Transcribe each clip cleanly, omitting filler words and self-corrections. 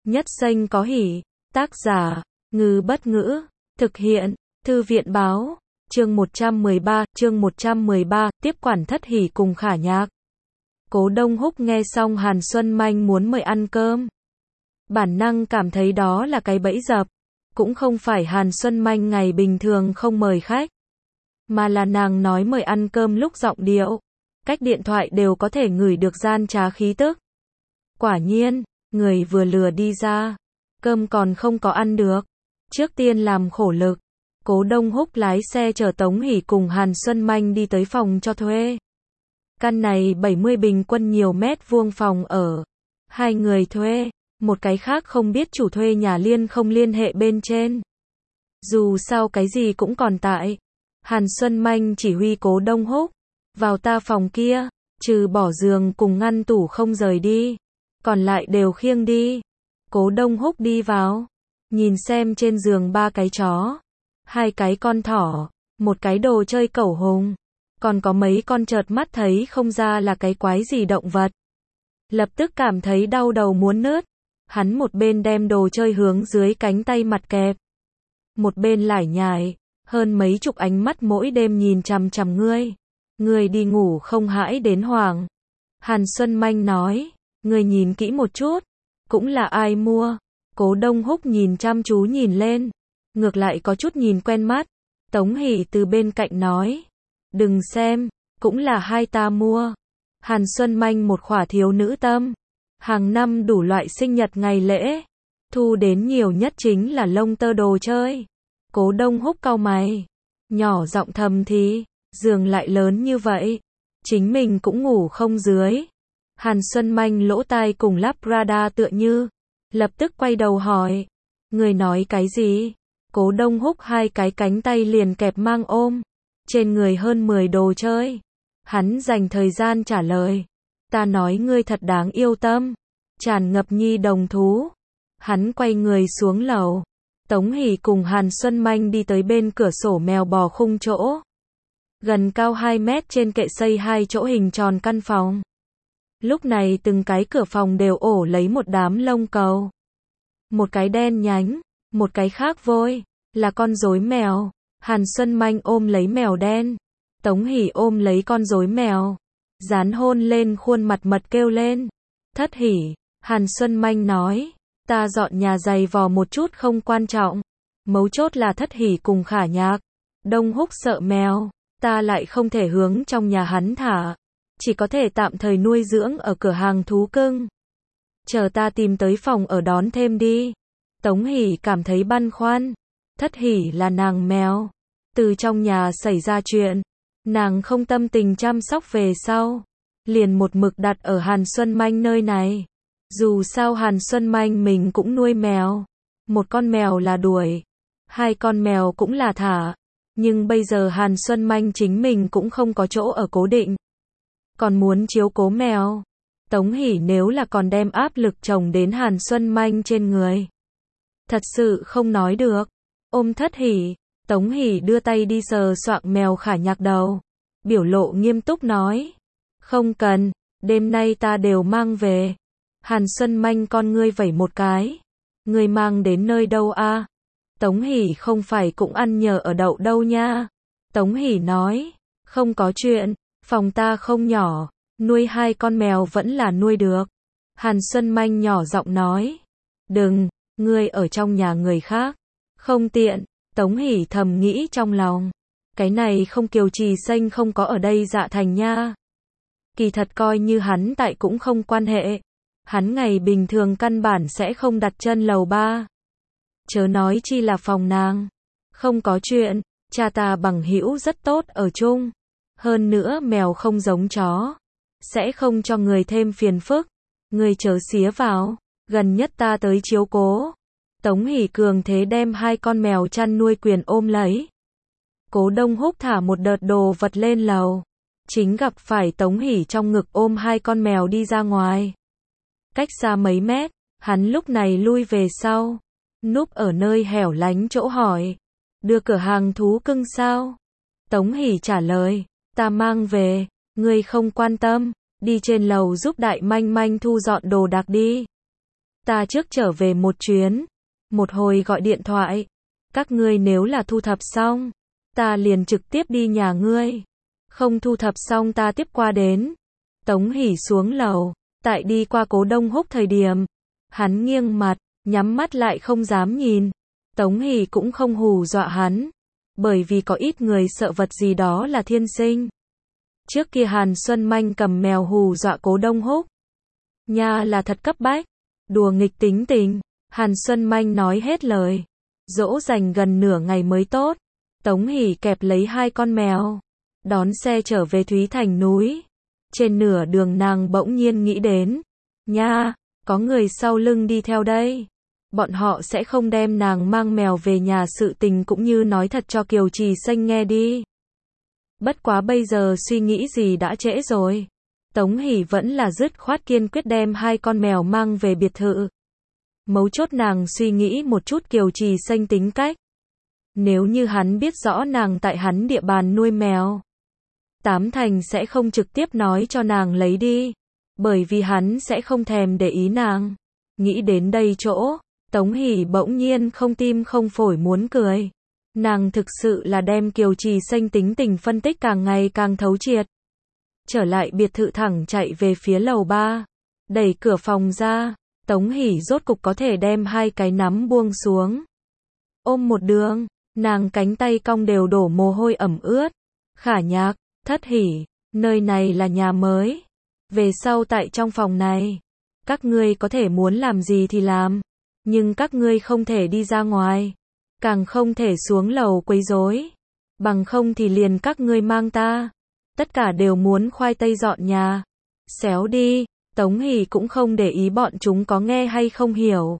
Nhất xanh có hỉ. Tác giả, Ngư Bất Ngữ. Thực hiện, Thư viện Báo. Chương 113, tiếp quản Thất Hỉ cùng Khả Nhạc. Cố Đông Húc nghe xong Hàn Xuân Manh muốn mời ăn cơm. Bản năng cảm thấy đó là cái bẫy dập. Cũng không phải Hàn Xuân Manh ngày bình thường không mời khách, mà là nàng nói mời ăn cơm lúc giọng điệu, cách điện thoại đều có thể ngửi được gian trá khí tức. Quả nhiên, người vừa lừa đi ra, cơm còn không có ăn được. Trước tiên làm khổ lực, Cố Đông Húc lái xe chở Tống Hỉ cùng Hàn Xuân Manh đi tới phòng cho thuê. Căn này 70 bình quân nhiều mét vuông phòng ở. Hai người thuê, một cái khác không biết chủ thuê nhà không liên hệ bên trên. Dù sao cái gì cũng còn tại. Hàn Xuân Manh chỉ huy Cố Đông Húc, vào ta phòng kia, trừ bỏ giường cùng ngăn tủ không rời đi, còn lại đều khiêng đi. Cố Đông Húc đi vào, nhìn xem trên giường 3 cái chó, 2 cái con thỏ, một cái đồ chơi cẩu hùng, còn có mấy con chợt mắt thấy không ra là cái quái gì động vật. Lập tức cảm thấy đau đầu muốn nứt. Hắn một bên đem đồ chơi hướng dưới cánh tay mặt kẹp, một bên lải nhải, hơn mấy chục ánh mắt mỗi đêm nhìn chằm chằm ngươi. Ngươi đi ngủ không hãi đến hoảng. Hàn Xuân Manh nói, ngươi nhìn kỹ một chút, cũng là ai mua. Cố Đông Húc nhìn chăm chú nhìn lên, ngược lại có chút nhìn quen mắt. Tống Hỉ từ bên cạnh nói, đừng xem, cũng là hai ta mua. Hàn Xuân Manh một khỏa thiếu nữ tâm, hàng năm đủ loại sinh nhật ngày lễ, thu đến nhiều nhất chính là lông tơ đồ chơi. Cố Đông Húc cau mày, nhỏ giọng thầm thì, giường lại lớn như vậy, chính mình cũng ngủ không dưới. Hàn Xuân Manh lỗ tai cùng lắp radar tựa như, lập tức quay đầu hỏi, người nói cái gì? Cố Đông Húc hai cái cánh tay liền kẹp mang ôm, trên người hơn 10 đồ chơi. Hắn dành thời gian trả lời, ta nói ngươi thật đáng yêu tâm, tràn ngập nhi đồng thú. Hắn quay người xuống lầu. Tống Hỉ cùng Hàn Xuân Manh đi tới bên cửa sổ mèo bò khung chỗ. Gần cao 2 mét trên kệ xây 2 chỗ hình tròn căn phòng. Lúc này từng cái cửa phòng đều ổ lấy một đám lông cừu. Một cái đen nhánh, một cái khác vôi, là con rối mèo. Hàn Xuân Manh ôm lấy mèo đen, Tống Hỉ ôm lấy con rối mèo, dán hôn lên khuôn mặt mật kêu lên. Thất Hỉ, Hàn Xuân Manh nói, ta dọn nhà giày vò một chút không quan trọng. Mấu chốt là Thất Hỉ cùng Khả Nhạc. Đông Húc sợ mèo, ta lại không thể hướng trong nhà hắn thả, chỉ có thể tạm thời nuôi dưỡng ở cửa hàng thú cưng. Chờ ta tìm tới phòng ở đón thêm đi. Tống Hỉ cảm thấy băn khoăn. Thất Hỉ là nàng mèo. Từ trong nhà xảy ra chuyện, nàng không tâm tình chăm sóc về sau, liền một mực đặt ở Hàn Xuân Manh nơi này. Dù sao Hàn Xuân Manh mình cũng nuôi mèo. Một con mèo là đuổi, 2 con mèo cũng là thả. Nhưng bây giờ Hàn Xuân Manh chính mình cũng không có chỗ ở cố định, còn muốn chiếu cố mèo. Tống Hỉ nếu là còn đem áp lực chồng đến Hàn Xuân Manh trên người, thật sự không nói được. Ôm Thất Hỉ, Tống Hỉ đưa tay đi sờ soạng mèo Khả Nhạc đầu, biểu lộ nghiêm túc nói, không cần, đêm nay ta đều mang về. Hàn Xuân Manh con ngươi vẩy một cái, ngươi mang đến nơi đâu a? Tống Hỉ không phải cũng ăn nhờ ở đậu đâu nha. Tống Hỉ nói, không có chuyện, phòng ta không nhỏ, nuôi 2 con mèo vẫn là nuôi được. Hàn Xuân Manh nhỏ giọng nói, đừng, ngươi ở trong nhà người khác, không tiện. Tống Hỉ thầm nghĩ trong lòng, cái này không Kiều Trì Xanh không có ở đây dạ thành nha. Kỳ thật coi như hắn tại cũng không quan hệ, hắn ngày bình thường căn bản sẽ không đặt chân lầu 3. Chớ nói chi là phòng nàng. Không có chuyện, cha ta bằng hữu rất tốt ở chung. Hơn nữa mèo không giống chó, sẽ không cho người thêm phiền phức. Người chớ xía vào, gần nhất ta tới chiếu cố. Tống Hỉ cường thế đem 2 con mèo chăn nuôi quyền ôm lấy. Cố Đông Húc thả một đợt đồ vật lên lầu, chính gặp phải Tống Hỉ trong ngực ôm 2 con mèo đi ra ngoài. Cách xa mấy mét, hắn lúc này lui về sau, núp ở nơi hẻo lánh chỗ hỏi, đưa cửa hàng thú cưng sao? Tống Hỉ trả lời, ta mang về, ngươi không quan tâm, đi trên lầu giúp Đại Manh Manh thu dọn đồ đạc đi. Ta trước trở về một chuyến, một hồi gọi điện thoại. Các ngươi nếu là thu thập xong, ta liền trực tiếp đi nhà ngươi. Không thu thập xong ta tiếp qua đến. Tống Hỷ xuống lầu, tại đi qua Cố Đông Húc thời điểm, hắn nghiêng mặt, nhắm mắt lại không dám nhìn. Tống Hỷ cũng không hù dọa hắn, bởi vì có ít người sợ vật gì đó là thiên sinh. Trước kia Hàn Xuân Manh cầm mèo hù dọa Cố Đông Húc. Nha là thật cấp bách, đùa nghịch tính tình. Hàn Xuân Manh nói hết lời. Dỗ dành gần nửa ngày mới tốt. Tống Hỷ kẹp lấy 2 con mèo, đón xe trở về Thúy Thành núi. Trên nửa đường nàng bỗng nhiên nghĩ đến, nha, có người sau lưng đi theo đây. Bọn họ sẽ không đem nàng mang mèo về nhà sự tình cũng như nói thật cho Kiều Trì Xanh nghe đi. Bất quá bây giờ suy nghĩ gì đã trễ rồi. Tống Hỷ vẫn là dứt khoát kiên quyết đem 2 con mèo mang về biệt thự. Mấu chốt nàng suy nghĩ một chút Kiều Trì Xanh tính cách. Nếu như hắn biết rõ nàng tại hắn địa bàn nuôi mèo, 8 thành sẽ không trực tiếp nói cho nàng lấy đi, bởi vì hắn sẽ không thèm để ý nàng. Nghĩ đến đây chỗ, Tống Hỷ bỗng nhiên không tim không phổi muốn cười. Nàng thực sự là đem Kiều Trì Xanh tính tình phân tích càng ngày càng thấu triệt. Trở lại biệt thự thẳng chạy về phía lầu 3, đẩy cửa phòng ra, Tống Hỷ rốt cục có thể đem 2 cái nắm buông xuống. Ôm một đường, nàng cánh tay cong đều đổ mồ hôi ẩm ướt. Khả Nhạc, Thất Hỷ, nơi này là nhà mới. Về sau tại trong phòng này, các ngươi có thể muốn làm gì thì làm, nhưng các ngươi không thể đi ra ngoài, càng không thể xuống lầu quấy rối, bằng không thì liền các ngươi mang ta. Tất cả đều muốn khoai tây dọn nhà. Xéo đi. Tống Hỷ cũng không để ý bọn chúng có nghe hay không hiểu.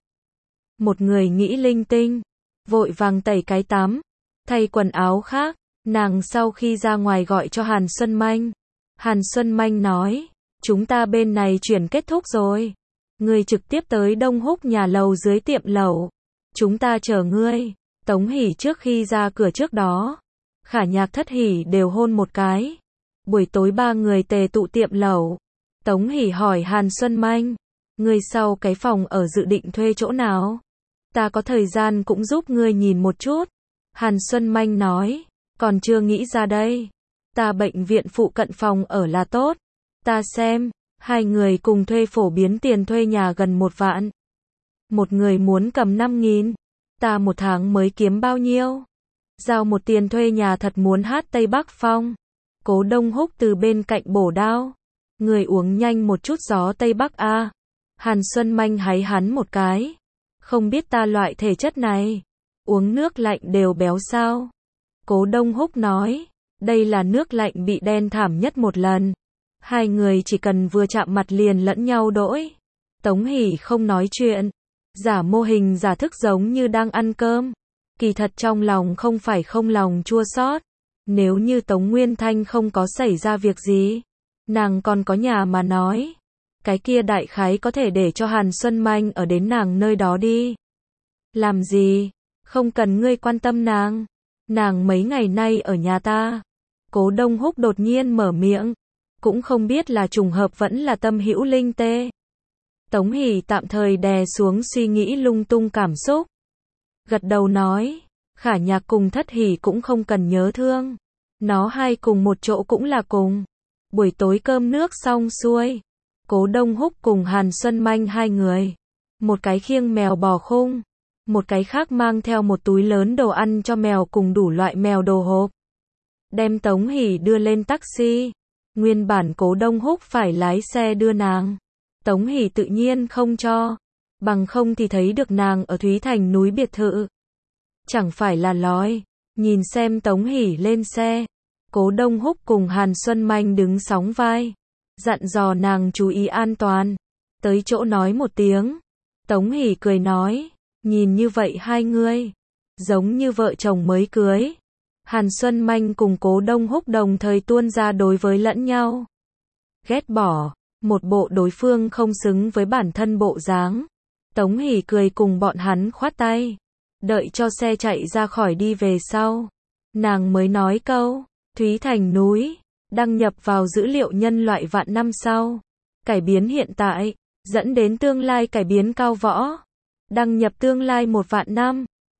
Một người nghĩ linh tinh, vội vàng tẩy cái tắm, thay quần áo khác. Nàng sau khi ra ngoài gọi cho Hàn Xuân Manh. Hàn Xuân Manh nói, chúng ta bên này chuyển kết thúc rồi. Ngươi trực tiếp tới Đông Húc nhà lầu dưới tiệm lẩu. Chúng ta chờ ngươi. Tống Hỷ trước khi ra cửa trước đó, Khả Nhạc Thất Hỷ đều hôn một cái. Buổi tối 3 người tề tụ tiệm lẩu. Tống Hỷ hỏi Hàn Xuân Manh, ngươi sau cái phòng ở dự định thuê chỗ nào? Ta có thời gian cũng giúp ngươi nhìn một chút. Hàn Xuân Manh nói, còn chưa nghĩ ra đây. Ta bệnh viện phụ cận phòng ở là tốt. Ta xem, 2 người cùng thuê phổ biến tiền thuê nhà gần 1 vạn. Một người muốn cầm 5.000. Ta một tháng mới kiếm bao nhiêu? Giao một tiền thuê nhà thật muốn hát Tây Bắc Phong. Cố Đông Húc từ bên cạnh bổ đao. Người uống nhanh một chút gió Tây Bắc a. Hàn Xuân Manh háy hắn một cái. Không biết ta loại thể chất này, uống nước lạnh đều béo sao? Cố Đông Húc nói, đây là nước lạnh bị đen thảm nhất một lần. 2 người chỉ cần vừa chạm mặt liền lẫn nhau đỗi. Tống Hỷ không nói chuyện, giả mô hình giả thức giống như đang ăn cơm. Kỳ thật trong lòng không phải không lòng chua xót. Nếu như Tống Nguyên Thanh không có xảy ra việc gì, nàng còn có nhà mà nói. Cái kia đại khái có thể để cho Hàn Xuân Manh ở đến nàng nơi đó đi. Làm gì? Không cần ngươi quan tâm nàng. Nàng mấy ngày nay ở nhà ta. Cố Đông Húc đột nhiên mở miệng. Cũng không biết là trùng hợp vẫn là tâm hữu linh tê. Tống Hỷ tạm thời đè xuống suy nghĩ lung tung cảm xúc. Gật đầu nói, Khả Nhạc cùng Thất Hỷ cũng không cần nhớ thương. Nó hai cùng một chỗ cũng là cùng. Buổi tối cơm nước xong xuôi, Cố Đông Húc cùng Hàn Xuân Manh 2 người. Một cái khiêng mèo bò khung, một cái khác mang theo một túi lớn đồ ăn cho mèo cùng đủ loại mèo đồ hộp. Đem Tống Hỷ đưa lên taxi. Nguyên bản Cố Đông Húc phải lái xe đưa nàng. Tống Hỷ tự nhiên không cho. Bằng không thì thấy được nàng ở Thúy Thành núi biệt thự. Chẳng phải là lói. Nhìn xem Tống Hỷ lên xe. Cố Đông Húc cùng Hàn Xuân Manh đứng sóng vai. Dặn dò nàng chú ý an toàn. Tới chỗ nói một tiếng. Tống Hỷ cười nói. Nhìn như vậy 2 người. Giống như vợ chồng mới cưới. Hàn Xuân Manh cùng Cố Đông Húc đồng thời tuôn ra đối với lẫn nhau. Ghét bỏ. Một bộ đối phương không xứng với bản thân bộ dáng. Tống Hỷ cười cùng bọn hắn khoát tay. Đợi cho xe chạy ra khỏi đi về sau. Nàng mới nói câu. Thúy Thành núi. Đăng nhập vào dữ liệu nhân loại vạn năm sau. Cải biến hiện tại. dẫn đến tương lai cải biến cao võ. Đăng nhập tương lai 1 vạn năm.